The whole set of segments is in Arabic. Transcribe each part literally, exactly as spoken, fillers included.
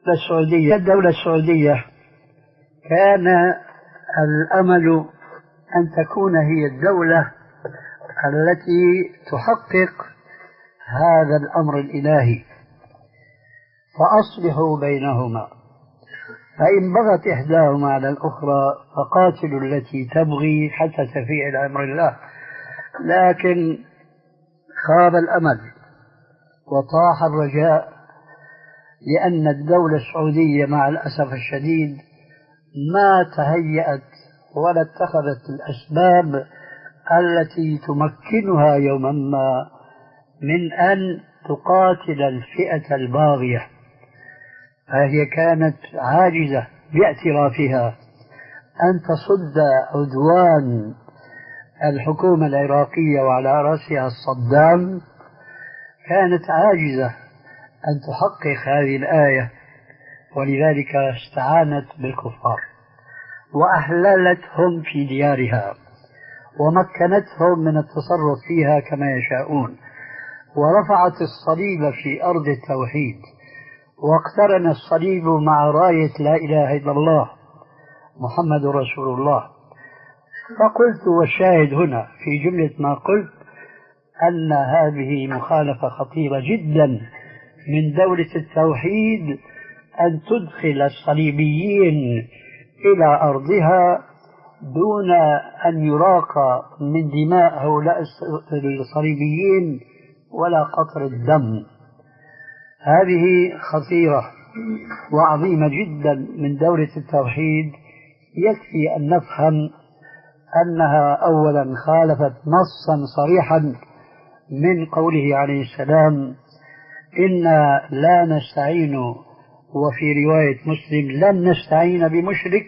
السعودية الدولة السعودية كان الأمل أن تكون هي الدولة التي تحقق هذا الأمر الإلهي، فأصلحوا بينهما، فإن بغت إحداهما على الأخرى فقاتلوا التي تبغي حتى تفيء إلى أمر الله. لكن خاب الأمل وطاح الرجاء، لأن الدولة السعودية مع الأسف الشديد ما تهيأت ولا اتخذت الأسباب التي تمكنها يوما ما من أن تقاتل الفئة الباغية، فهي كانت عاجزة باعترافها أن تصد عدوان الحكومة العراقية وعلى رأسها الصدام، كانت عاجزة أن تحقق هذه الآية، ولذلك استعانت بالكفار وأحللتهم في ديارها ومكنتهم من التصرف فيها كما يشاءون، ورفعت الصليب في أرض التوحيد، واقترن الصليب مع راية لا إله إلا الله محمد رسول الله. فقلت والشاهد هنا في جملة ما قلت أن هذه مخالفة خطيرة جدا من دولة التوحيد أن تدخل الصليبيين إلى أرضها دون أن يراق من دماء هؤلاء الصليبيين ولا قطر الدم. هذه خطيرة وعظيمة جدا من دولة التوحيد. يكفي أن نفهم أنها أولا خالفت نصا صريحا من قوله عليه السلام: إنا لا نستعين، وفي رواية مسلم لن نستعين بمشرك.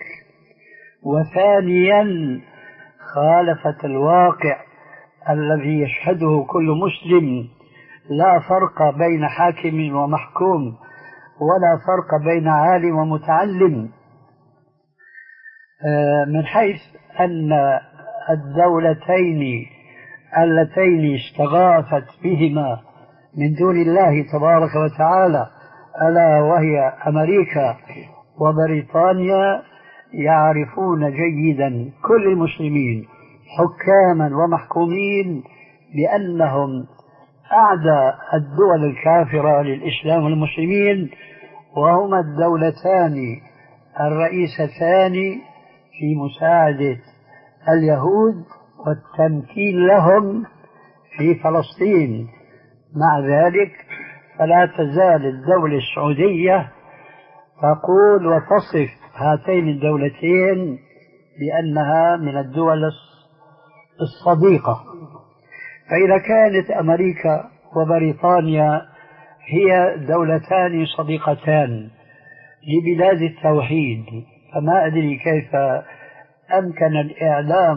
وثانيا خالفت الواقع الذي يشهده كل مسلم، لا فرق بين حاكم ومحكوم، ولا فرق بين عالم ومتعلم، من حيث أن الدولتين اللتين استغاثت بهما من دون الله تبارك وتعالى ألا وهي أمريكا وبريطانيا يعرفون جيدا كل المسلمين حكاما ومحكومين بأنهم أعدى الدول الكافرة للإسلام والمسلمين، وهما الدولتان الرئيستان في مساعدة اليهود والتمكين لهم في فلسطين. مع ذلك فلا تزال الدولة السعودية تقول وتصف هاتين الدولتين بأنها من الدول الصديقة. فإذا كانت أمريكا وبريطانيا هي دولتان صديقتان لبلاد التوحيد، فما أدري كيف أمكن الإعلام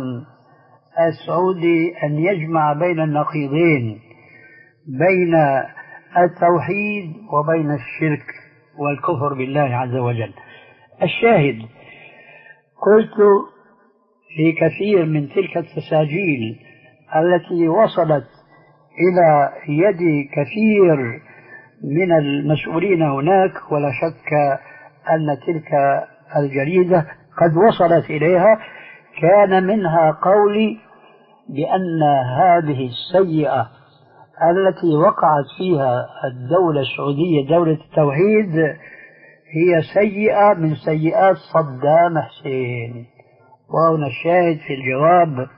السعودي أن يجمع بين النقيضين، بين التوحيد وبين الشرك والكفر بالله عز وجل. الشاهد، قلت في كثير من تلك التساجيل التي وصلت إلى يد كثير من المسؤولين هناك، ولا شك أن تلك الجريدة قد وصلت إليها، كان منها قولي بأن هذه السيئة التي وقعت فيها الدولة السعودية دولة التوحيد هي سيئة من سيئات صدام حسين. وهنا الشاهد في الجواب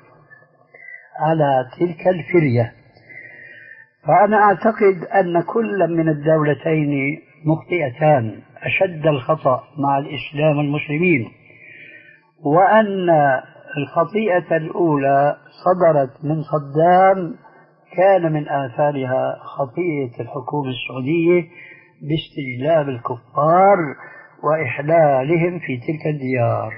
على تلك الفرية. فأنا أعتقد أن كل من الدولتين مخطئتان أشد الخطأ مع الإسلام والمسلمين، وأن الخطيئة الأولى صدرت من صدام كان من آثارها خطيئة الحكومة السعودية باستجلاب الكفار وإحلالهم في تلك الديار.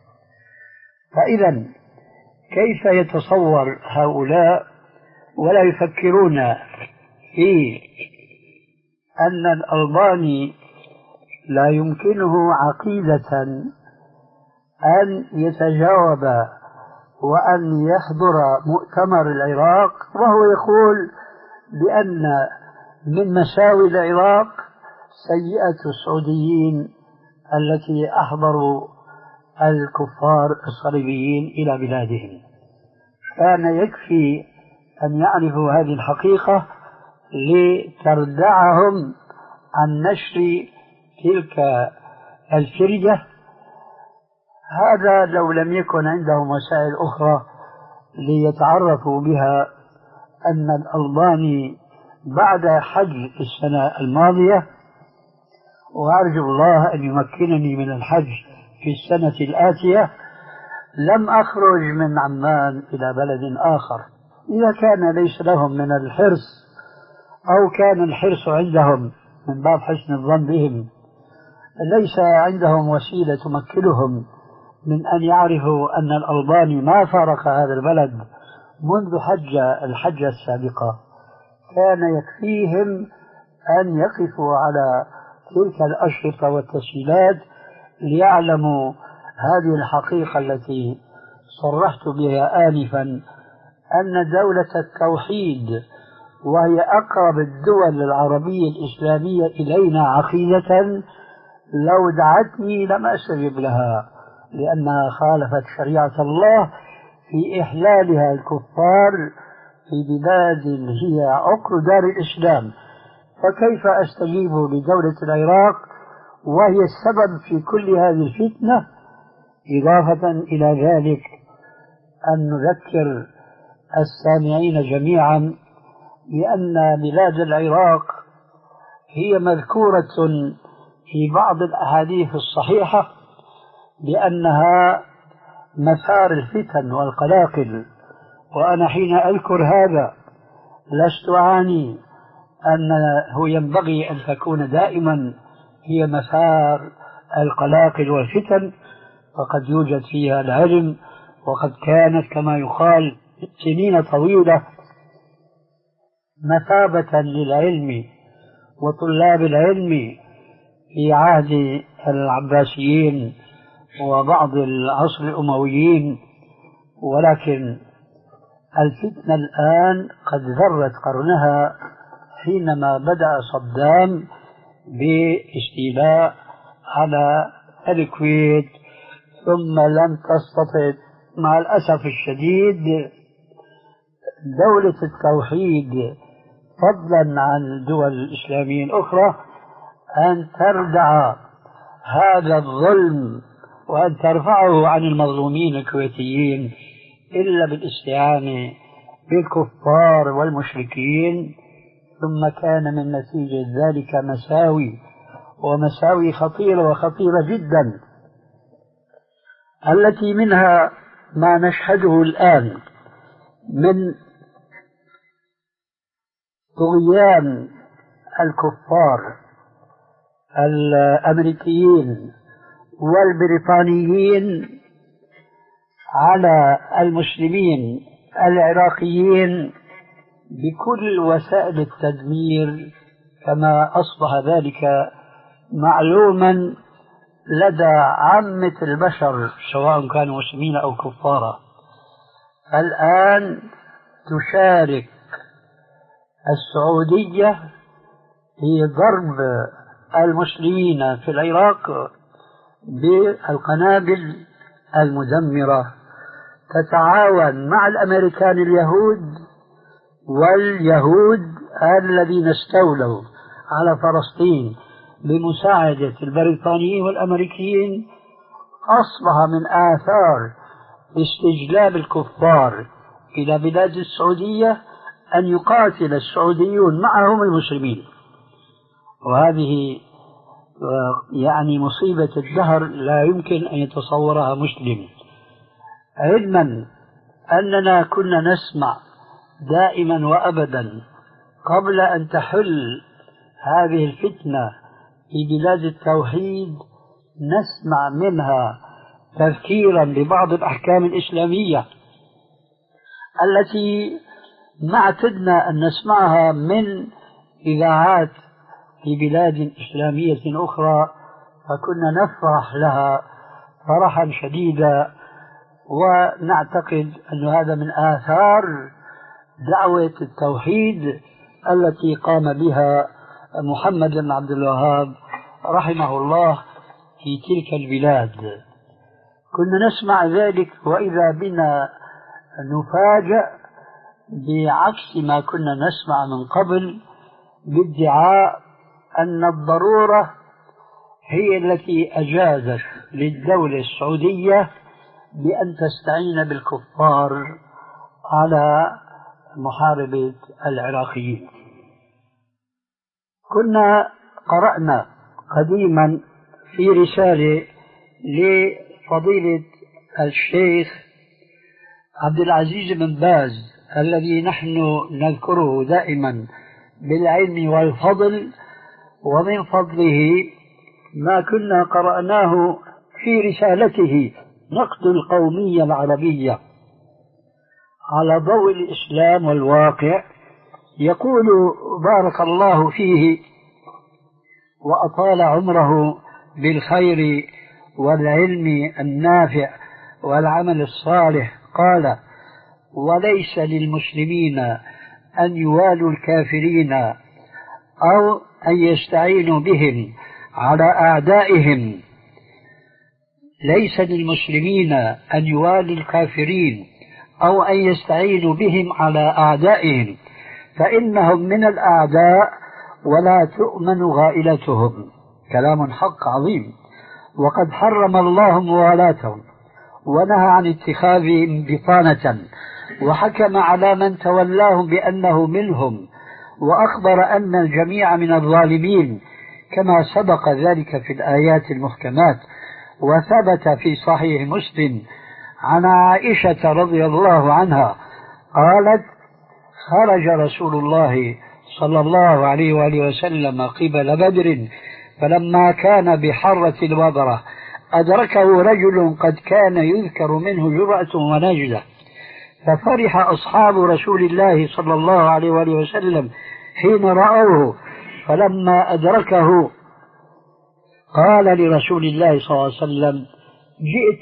فإذا كيف يتصور هؤلاء ولا يفكرون في أن الألباني لا يمكنه عقيدة أن يتجاوب وأن يحضر مؤتمر العراق وهو يقول بأن من مساوي العراق سيئة السعوديين التي أحضروا الكفار الصليبيين إلى بلادهم. كان يكفي أن يعرفوا هذه الحقيقة لتردعهم عن نشر تلك الفرجة. هذا لو لم يكن عندهم وسائل أخرى ليتعرفوا بها أن الألباني بعد حج السنة الماضية، وأرجو الله أن يمكنني من الحج في السنة الآتية، لم أخرج من عمان إلى بلد آخر. إذا كان ليس لهم من الحرص أو كان الحرص عندهم من باب حسن الظن بهم، ليس عندهم وسيلة تمكنهم من أن يعرفوا أن الألباني ما فارق هذا البلد منذ حج الحجة السابقة، كان يكفيهم أن يقفوا على تلك الأشرطة والتسجيلات ليعلموا هذه الحقيقة التي صرحت بها آنفا، أن دولة التوحيد وهي أقرب الدول العربية الإسلامية إلينا عقيدة لو دعتني لم أستجب لها، لأنها خالفت شريعة الله في إحلالها الكفار في بلاد هي عقر دار الإسلام. فكيف أستجيب لدولة العراق وهي السبب في كل هذه الفتنة؟ إضافة إلى ذلك أن نذكر السامعين جميعا بأن بلاد العراق هي مذكورة في بعض الأحاديث الصحيحة بأنها مسار الفتن والقلاقل، وأنا حين أذكر هذا لست أعني أنه ينبغي أن تكون دائما هي مسار القلاقل والفتن، فقد يوجد فيها العلم، وقد كانت كما يقال سنين طويلة مثابة للعلم وطلاب العلم في عهد العباسيين وبعض العصر الأمويين، ولكن الفتنة الآن قد ذرت قرنها حينما بدأ صدام باستيلاء على الكويت، ثم لم تستطع مع الأسف الشديد دولة التوحيد فضلا عن الدول الإسلامية الأخرى أن تردع هذا الظلم وأن ترفعه عن المظلومين الكويتيين إلا بالاستعانة بالكفار والمشركين. ثم كان من نتيجة ذلك مساوي ومساوي خطيرة وخطيرة جدا، التي منها ما نشهده الآن من طغيان الكفار الأمريكيين والبريطانيين على المسلمين العراقيين بكل وسائل التدمير، كما أصبح ذلك معلوما لدى عامة البشر سواء كانوا مسلمين أو كفارا. الآن تشارك السعودية في ضرب المسلمين في العراق بالقنابل المدمرة، تتعاون مع الأمريكان اليهود واليهود الذين استولوا على فلسطين بمساعدة البريطانيين والأمريكيين. أصبح من آثار استجلاب الكفار إلى بلاد السعودية أن يقاتل السعوديون معهم المسلمين، وهذه يعني مصيبة الدهر لا يمكن أن يتصورها مسلم، علما أننا كنا نسمع دائما وأبدا قبل أن تحل هذه الفتنة في بلاد التوحيد نسمع منها تذكيرا ببعض الأحكام الإسلامية التي ما اعتدنا أن نسمعها من إذاعات في بلاد إسلامية أخرى، فكنا نفرح لها فرحا شديدا، ونعتقد أن هذا من آثار دعوة التوحيد التي قام بها محمد بن عبد الوهاب رحمه الله في تلك البلاد. كنا نسمع ذلك وإذا بنا نفاجأ بعكس ما كنا نسمع من قبل، بادعاء أن الضرورة هي التي أجازت للدولة السعودية بأن تستعين بالكفار على محاربة العراقيين. كنا قرأنا قديما في رسالة لفضيلة الشيخ عبد العزيز بن باز الذي نحن نذكره دائما بالعلم والفضل، ومن فضله ما كنا قرأناه في رسالته نقد القومية العربية على ضوء الإسلام والواقع. يقول بارك الله فيه وأطال عمره بالخير والعلم النافع والعمل الصالح، قال: وليس للمسلمين أن يوالوا الكافرين أو أن يستعينوا بهم على أعدائهم. ليس للمسلمين أن يوالوا الكافرين أو أن يستعينوا بهم على أعدائهم، فإنهم من الأعداء ولا تؤمن غائلتهم. كلام حق عظيم. وقد حرم الله موالاتهم ونهى عن اتخاذهم بطانة، وحكم على من تولاهم بأنه منهم، وأخبر أن الجميع من الظالمين كما سبق ذلك في الآيات المحكمات. وثبت في صحيح مسلم عن عائشة رضي الله عنها قالت: خرج رسول الله صلى الله عليه وآله وسلم قبل بدر، فلما كان بحرة الوبرة أدركه رجل قد كان يذكر منه جرأة ونجدة، ففرح أصحاب رسول الله صلى الله عليه وآله وسلم حين رأوه، فلما أدركه قال لرسول الله صلى الله عليه وسلم: جئت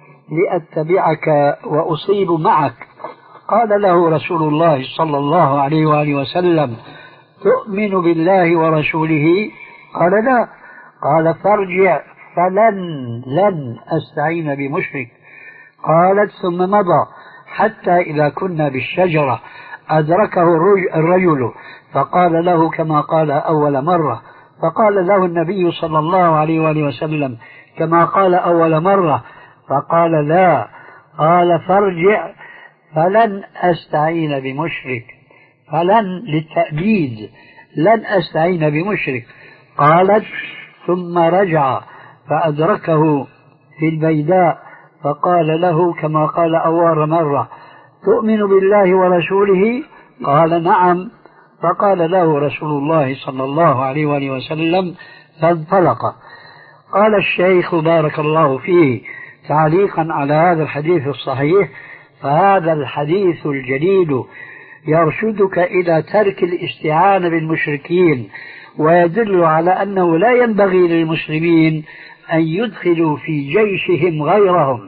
لأتبعك وأصيب معك. قال له رسول الله صلى الله عليه وآله وسلم: تؤمن بالله ورسوله؟ قال: لا. قال: فارجع فلن لن أستعين بمشرك. قالت: ثم مضى حتى إذا كنا بالشجرة أدركه الرجل فقال له كما قال أول مرة، فقال له النبي صلى الله عليه وآله وسلم كما قال أول مرة، فقال: لا. قال: فارجع فلن أستعين بمشرك. فلن للتأبيد، لن أستعين بمشرك. قالت: ثم رجع فأدركه في البيداء فقال له كما قال أول مرة: تؤمن بالله ورسوله؟ قال: نعم. فقال له رسول الله صلى الله عليه وآله وسلم فانطلق. قال الشيخ بارك الله فيه تعليقا على هذا الحديث الصحيح: فهذا الحديث الجليل يرشدك إلى ترك الاستعانة بالمشركين، ويدل على أنه لا ينبغي للمسلمين أن يدخلوا في جيشهم غيرهم،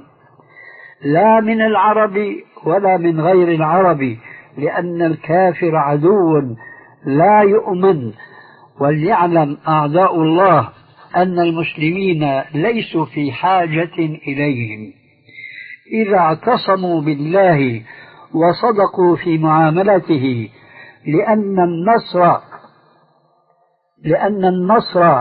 لا من العرب ولا من غير العرب، لأن الكافر عدو لا يؤمن. وليعلم أعداء الله أن المسلمين ليسوا في حاجة إليهم إذا اعتصموا بالله وصدقوا في معاملته، لأن النصر لأن النصر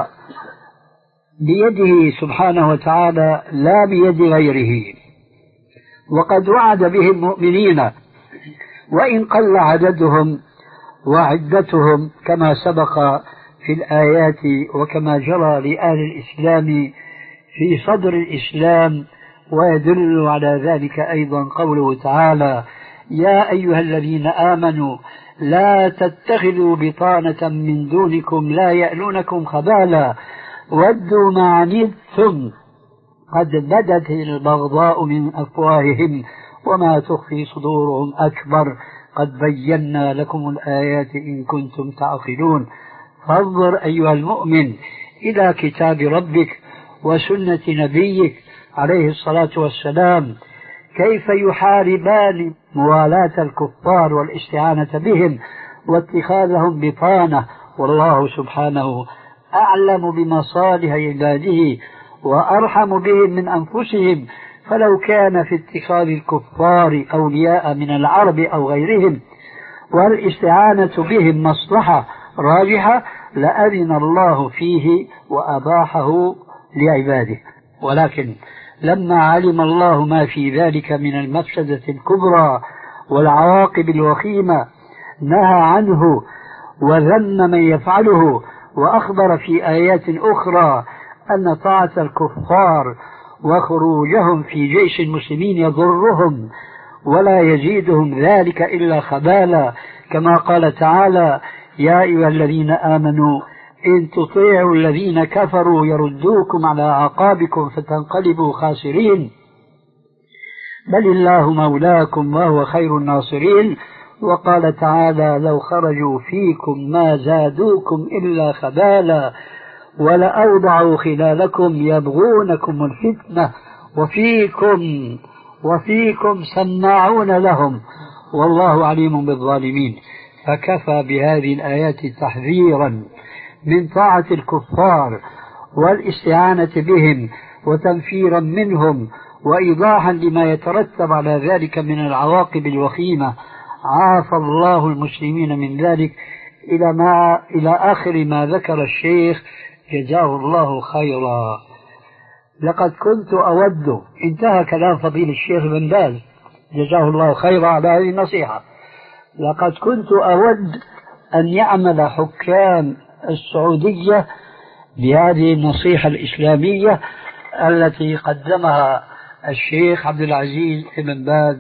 بيده سبحانه وتعالى لا بيد غيره. وقد وعد به المؤمنين وإن قل عددهم وعدتهم كما سبق في الآيات، وكما جرى لأهل الإسلام في صدر الإسلام. ويدل على ذلك أيضا قوله تعالى: يا أيها الذين آمنوا لا تتخذوا بطانة من دونكم لا يألونكم خبالا ودوا ما عنتم قد بدت البغضاء من أفواههم وما تخفي صدورهم أكبر قد بينا لكم الآيات إن كنتم تعقلون. فانظر أيها المؤمن إلى كتاب ربك وسنة نبيك عليه الصلاة والسلام كيف يحاربان موالاة الكفار والاستعانة بهم واتخاذهم بطانة والله سبحانه أعلم بمصالح عباده وأرحم بهم من أنفسهم، فلو كان في اتخاذ الكفار أولياء من العرب أو غيرهم والاستعانة بهم مصلحة راجحة لأذن الله فيه وأباحه لعباده، ولكن لما علم الله ما في ذلك من المفسدة الكبرى والعواقب الوخيمة نهى عنه وذم من يفعله، وأخبر في آيات أخرى أن طاعة الكفار وخروجهم في جيش المسلمين يضرهم ولا يزيدهم ذلك إلا خبالا، كما قال تعالى: يا أيها الذين آمنوا إن تطيعوا الذين كفروا يردوكم على أعقابكم فتنقلبوا خاسرين، بل الله مولاكم وهو خير الناصرين. وقال تعالى: لو خرجوا فيكم ما زادوكم إلا خبالا ولأوضعوا خلالكم يبغونكم الفتنة وفيكم وفيكم سماعون لهم والله عليم بالظالمين. فكفى بهذه الآيات تحذيرا من طاعة الكفار والاستعانة بهم وتنفيرا منهم وإيضاحا لما يترتب على ذلك من العواقب الوخيمة. عافى الله المسلمين من ذلك إلى ما إلى آخر ما ذكر الشيخ جزاه الله خيرا. لقد كنت أود، انتهى كلام فضيل الشيخ بن باز جزاه الله خيرا على هذه النصيحة، لقد كنت أود أن يعمل حكام السعودية بهذه النصيحة الإسلامية التي قدمها الشيخ عبد العزيز بن باز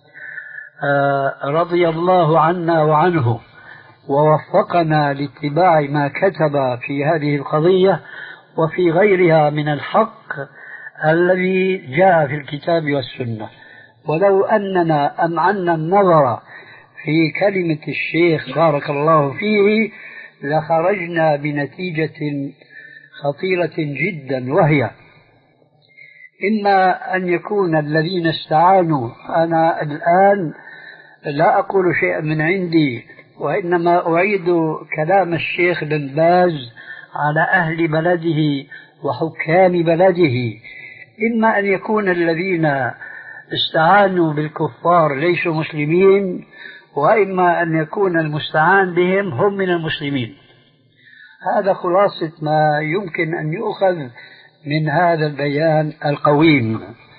رضي الله عنا وعنه، ووفقنا لاتباع ما كتب في هذه القضية وفي غيرها من الحق الذي جاء في الكتاب والسنة. ولو أننا أمعنا النظر في كلمة الشيخ بارك الله فيه لخرجنا بنتيجة خطيرة جدا، وهي إما أن يكون الذين استعانوا، أنا الآن لا أقول شيئا من عندي وإنما أعيد كلام الشيخ بن باز على أهل بلده وحكام بلده، إما أن يكون الذين استعانوا بالكفار ليسوا مسلمين، وإما أن يكون المستعان بهم هم من المسلمين. هذا خلاصة ما يمكن أن يؤخذ من هذا البيان القويم.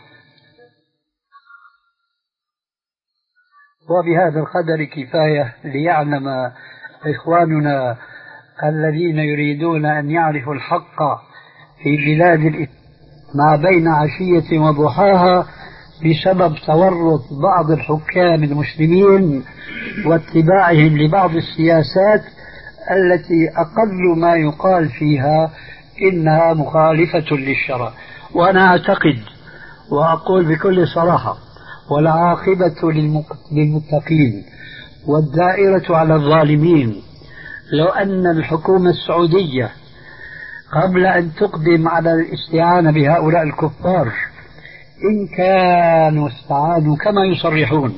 وبهذا القدر كفاية ليعلم إخواننا الذين يريدون أن يعرفوا الحق في بلاد الإسلام ما بين عشية وضحاها بسبب تورط بعض الحكام المسلمين واتباعهم لبعض السياسات التي أقل ما يقال فيها إنها مخالفة للشرع. وأنا أعتقد وأقول بكل صراحة: والعاقبة للمتقين والدائرة على الظالمين. لو أن الحكومة السعودية قبل أن تقدم على الاستعانة بهؤلاء الكفار إن كانوا استعانوا كما يصرحون،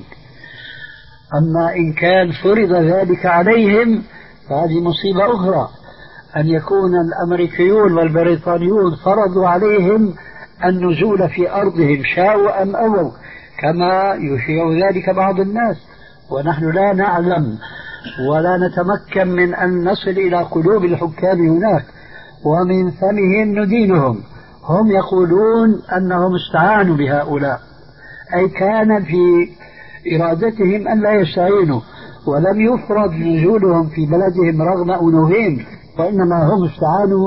أما إن كان فرض ذلك عليهم فهذه مصيبة أخرى، أن يكون الأمريكيون والبريطانيون فرضوا عليهم النزول في أرضهم شاءوا أم أبوا كما يشيع ذلك بعض الناس، ونحن لا نعلم ولا نتمكن من أن نصل إلى قلوب الحكام هناك ومن فمهم ندينهم. هم يقولون أنهم استعانوا بهؤلاء، أي كان في إرادتهم أن لا يستعينوا، ولم يفرض نزولهم في بلدهم رغم أنوفهم، وإنما هم استعانوا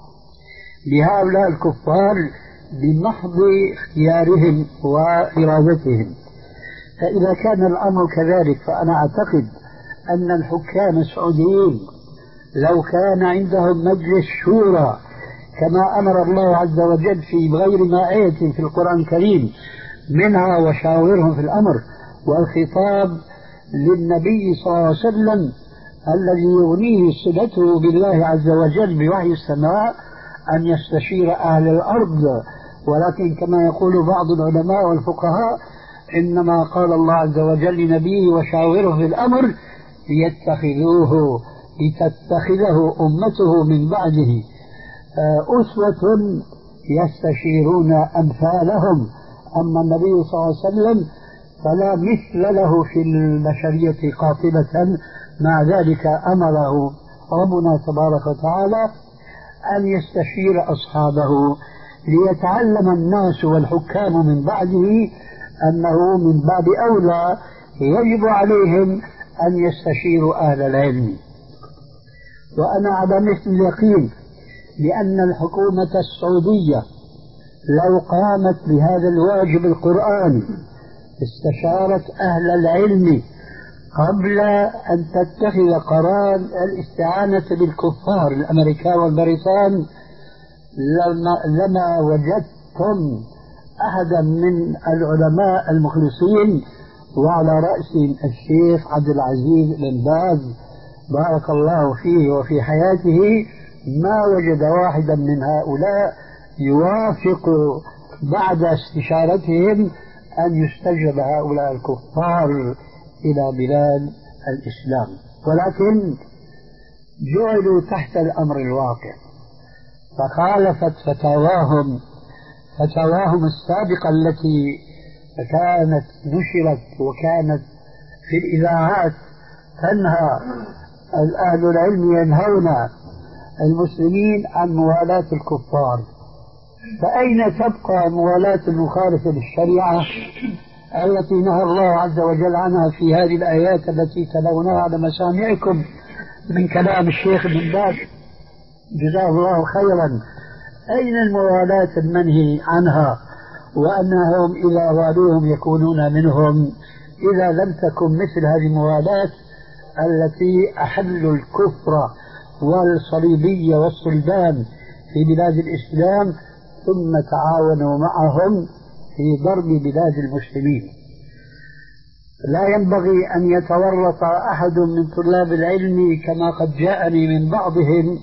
بهؤلاء الكفار بمحض اختيارهم وإرادتهم. فإذا كان الأمر كذلك فأنا أعتقد أن الحكام السعوديين لو كان عندهم مجلس شورى كما أمر الله عز وجل في غير ما آية في القرآن الكريم منها وشاورهم في الأمر، والخطاب للنبي صلى الله عليه وسلم الذي يغنيه صلته بالله عز وجل بوحي السماء أن يستشير أهل الأرض، ولكن كما يقول بعض العلماء والفقهاء إنما قال الله عز وجل لنبيه وشاوره في الأمر ليتخذوه لتتخذه أمته من بعده أسوة يستشيرون أمثالهم. أما النبي صلى الله عليه وسلم فلا مثل له في البشرية قاطبة، مع ذلك أمره ربنا تبارك وتعالى أن يستشير أصحابه ليتعلم الناس والحكام من بعده أنه من باب أولى يجب عليهم أن يستشيروا أهل العلم. وأنا على مثل اليقين بأن الحكومة السعودية لو قامت بهذا الواجب القرآني استشارت أهل العلم قبل أن تتخذ قرار الاستعانة بالكفار الأمريكان والبريطان لما, لما وجدتم أحدا من العلماء المخلصين، وعلى رأسهم الشيخ عبد العزيز بن باز بارك الله فيه وفي حياته، ما وجد واحدا من هؤلاء يوافق بعد استشارتهم أن يستجب هؤلاء الكفار إلى بلاد الإسلام، ولكن جعلوا تحت الأمر الواقع فخالفت فتاواهم فتاواهم السابقة التي كانت نشرت وكانت في الإذاعات تنهى أهل العلم ينهون المسلمين عن موالاة الكفار. فأين تبقى موالاة المخالفة للشريعة التي نهى الله عز وجل عنها في هذه الآيات التي تلوناها على مسامعكم من كلام الشيخ بن باز جزاه الله خيرا؟ أين الموالاة المنهي عنها وأنهم إذا والوهم يكونون منهم، إذا لم تكن مثل هذه الموالاة التي أحلوا الكفر والصليبية والصلبان في بلاد الإسلام ثم تعاونوا معهم في ضرب بلاد المسلمين. لا ينبغي أن يتورط أحد من طلاب العلم كما قد جاءني من بعضهم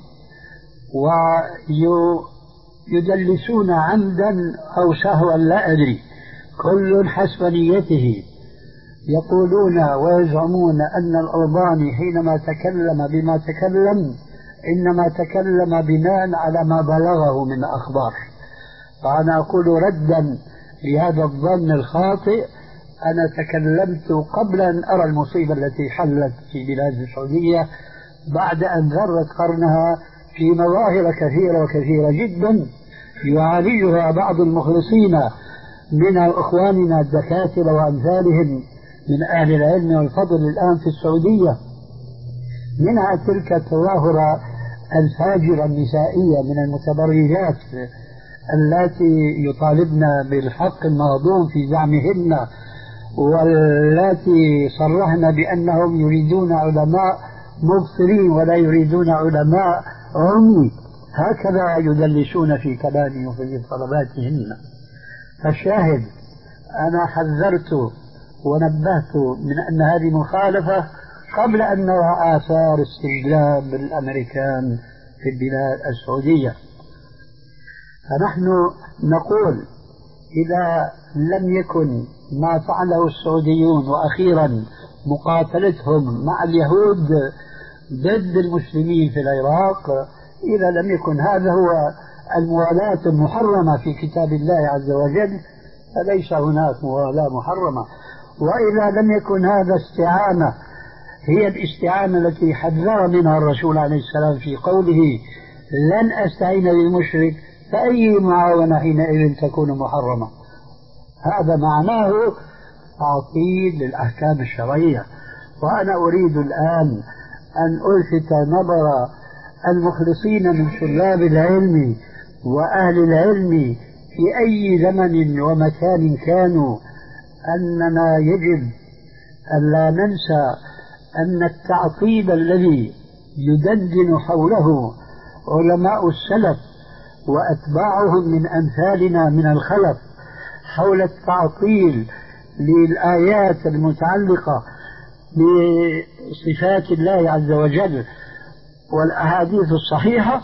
ويدلسون عمدا أو سهوا لا أدري، كل حسب نيته، يقولون ويزعمون أن الألباني حينما تكلم بما تكلم إنما تكلم بناء على ما بلغه من أخبار. فأنا أقول ردا لهذا الظن الخاطئ، أنا تكلمت قبل أن أرى المصيبة التي حلت في بلاد السعودية بعد أن ذرت قرنها في مظاهر كثيرة وكثيرة جدا يعالجها بعض المخلصين من إخواننا الدكاترة وأمثالهم من أهل العلم والفضل الآن في السعودية، منها تلك التظاهرة الفاجرة النسائية من المتبرجات التي يطالبن بالحق المهضوم في زعمهن، والتي صرحن بأنهم يريدون علماء مبصرين ولا يريدون علماء عمي، هكذا يدلسون في كلامهم وفي طلباتهن. فالشاهد أنا حذرت ونبهت من أن هذه مخالفة قبل أن نرى آثار استجلاب الأمريكان في البلاد السعودية. فنحن نقول إذا لم يكن ما فعله السعوديون وأخيرا مقاتلتهم مع اليهود ضد المسلمين في العراق، إذا لم يكن هذا هو الموالاة المحرمة في كتاب الله عز وجل فليس هناك موالاة محرمة. وإذا لم يكن هذا استعانة هي الاستعانة التي حذر منها الرسول عليه السلام في قوله لن أستعين بالمشرك، فأي معاونة حينئذ تكون محرمة؟ هذا معناه تعطيل للأحكام الشرعية. وأنا أريد الآن أن ألفت نظر المخلصين من طلاب العلم وأهل العلم في أي زمن ومكان كانوا أننا يجب أن لا ننسى أن التعطيل الذي يدندن حوله علماء السلف وأتباعهم من أمثالنا من الخلف حول التعطيل للآيات المتعلقة بصفات الله عز وجل والأحاديث الصحيحة،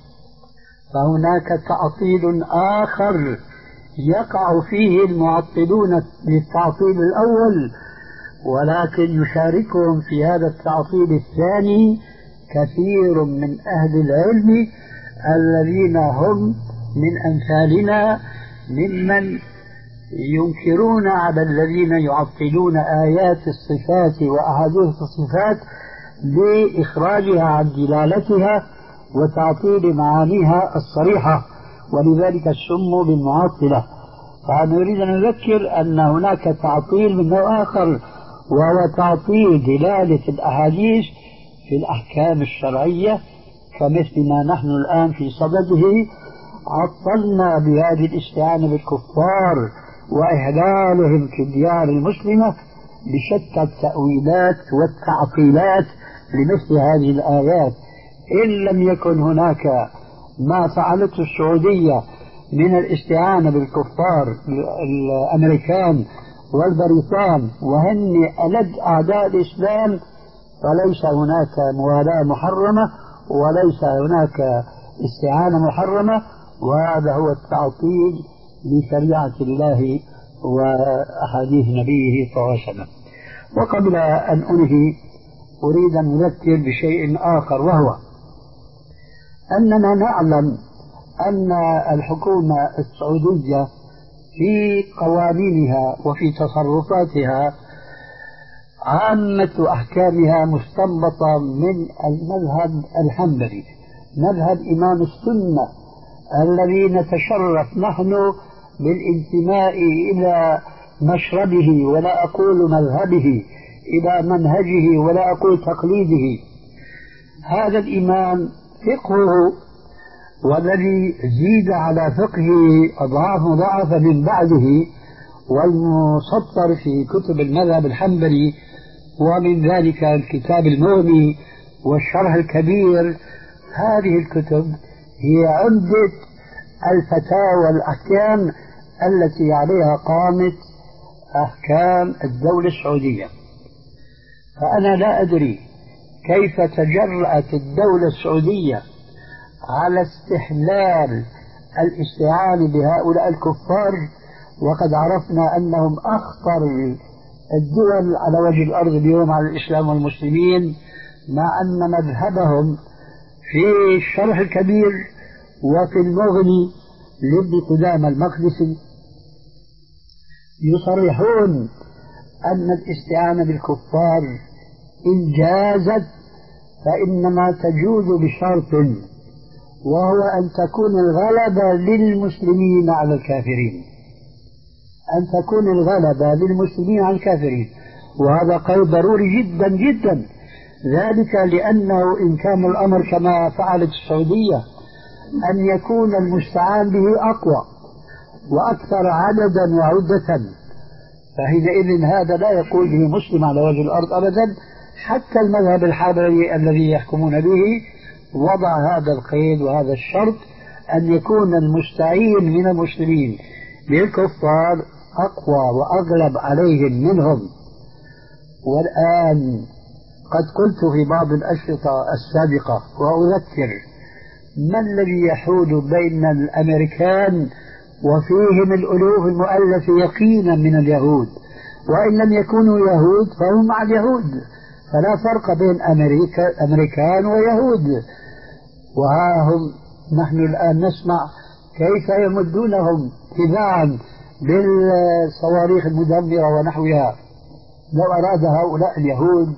فهناك تعطيل آخر يقع فيه المعطلون للتعطيل الأول، ولكن يشاركهم في هذا التعطيل الثاني كثير من أهل العلم الذين هم من أمثالنا ممن ينكرون على الذين يعطلون آيات الصفات وأحاديث الصفات بإخراجها عن دلالتها وتعطيل معانيها الصريحة، ولذلك سموا بالمعطلة. فنريد أن نذكر أن هناك تعطيل من نوع آخر، وهو تعطيل دلالة الأحاديث في الأحكام الشرعية، كمثل ما نحن الآن في صدده عطلنا بهذه الاستعانة بالكفار وإهلالهم في الديار المسلمة بشتى التأويلات والتعطيلات لمثل هذه الآيات. إن لم يكن هناك ما فعلته السعودية من الاستعانة بالكفار الأمريكان والبريطان وهن ألد أعداء الإسلام، فليس هناك موالاة محرمة وليس هناك استعانة محرمة، وهذا هو التعطيل لشريعة الله وأحاديث نبيه صلى الله عليه وسلم. وقبل أن أنهي أريد أن أذكر بشيء آخر، وهو أننا نعلم أن الحكومة السعودية في قوانينها وفي تصرفاتها عامة أحكامها مستنبطة من المذهب الحنبلي، مذهب إمام السنة الذي نتشرف نحن بالانتماء إلى مشربه ولا أقول مذهبه، إلى منهجه ولا أقول تقليده. هذا الإمام فقهه والذي زيد على فقهه أضعاف مضاعفة من بعده، والمسطر في كتب المذهب الحنبلي، ومن ذلك الكتاب المغني والشرح الكبير. هذه الكتب هي عمدة الفتاوى والأحكام التي عليها قامت أحكام الدولة السعودية. فأنا لا أدري كيف تجرأت الدولة السعودية على استحلال الاستعانة بهؤلاء الكفار، وقد عرفنا أنهم أخطر الدول على وجه الأرض اليوم على الإسلام والمسلمين، مع أن مذهبهم في الشرح الكبير وفي المغني لابن قدامة المقدسي يصرحون أن الاستعانة بالكفار إن جازت فإنما تجوز بشرط، وهو أن تكون الغلبة للمسلمين على الكافرين، أن تكون الغلبة للمسلمين على الكافرين. وهذا قول ضروري جدا جدا، ذلك لأنه إن كان الأمر كما فعلت السعودية أن يكون المستعان به أقوى وأكثر عددا وعدة، فحينئذ هذا لا يقول به مسلم على وجه الأرض أبدا. حتى المذهب الحنبلي الذي يحكمون به وضع هذا القيد وهذا الشرط، أن يكون المستعين من المسلمين بالكفار أقوى وأغلب عليهم منهم. والآن قد قلت في بعض الأشرطة السابقة وأذكر: ما الذي يحول بين الأمريكان وفيهم الألوف المؤلفة يقينا من اليهود، وإن لم يكونوا يهود فهم مع اليهود، فلا فرق بين أمريكا أمريكان ويهود. وها هم نحن الآن نسمع كيف يمدونهم تباعا بالصواريخ المدمرة ونحوها. لو أراد هؤلاء اليهود،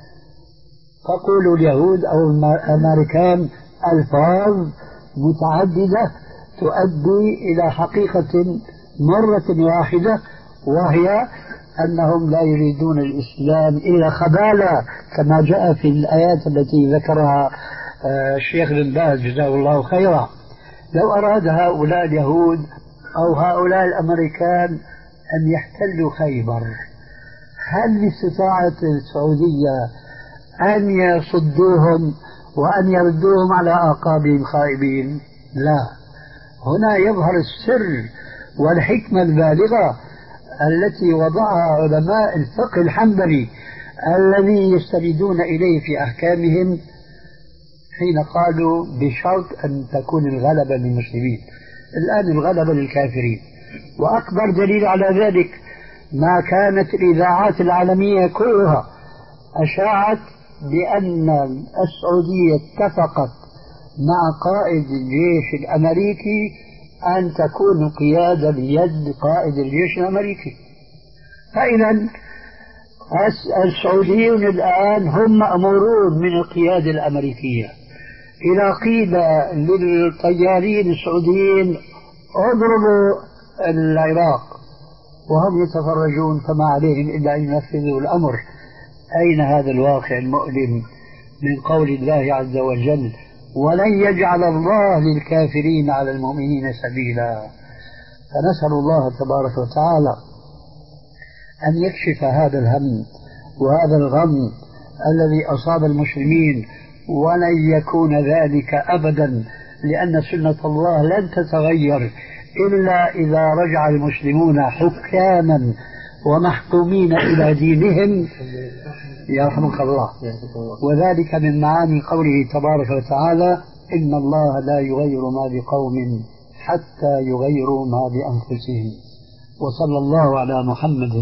فقولوا اليهود أو الأمريكان ألفاظ متعددة تؤدي إلى حقيقة مرة واحدة، وهي أنهم لا يريدون الإسلام إلا خبالة، كما جاء في الآيات التي ذكرها الشيخ بن باز جزاه الله خيرا. لو أراد هؤلاء اليهود أو هؤلاء الأمريكان أن يحتلوا خيبر، هل باستطاعة السعودية أن يصدوهم وأن يردوهم على أعقابهم خائبين؟ لا. هنا يظهر السر والحكمة البالغة التي وضعها علماء الفقه الحنبلي الذي يستندون إليه في أحكامهم، حين قالوا بشرط أن تكون الغلبة للمسلمين. الآن الغلبة للكافرين، وأكبر دليل على ذلك ما كانت الإذاعات العالمية كلها أشاعت بأن السعودية اتفقت مع قائد الجيش الأمريكي أن تكون قيادة بيد قائد الجيش الأمريكي. فإذا السعوديون الآن هم مأمورون من القيادة الأمريكية. إذا قيل للطيارين السعوديين اضربوا العراق وهم يتفرجون فما عليهم إلا أن ينفذوا الأمر، أين هذا الواقع المؤلم من قول الله عز وجل ولن يجعل الله للكافرين على المؤمنين سبيلا؟ فنسأل الله تبارك وتعالى أن يكشف هذا الهم وهذا الغم الذي أصاب المسلمين، ولن يكون ذلك أبدا، لأن سنة الله لن تتغير إلا إذا رجع المسلمون حكاما ومحكومين إلى دينهم يرحمك الله. وذلك من معاني قوله تبارك وتعالى إن الله لا يغير ما بقوم حتى يغيروا ما بأنفسهم. وصلى الله على محمد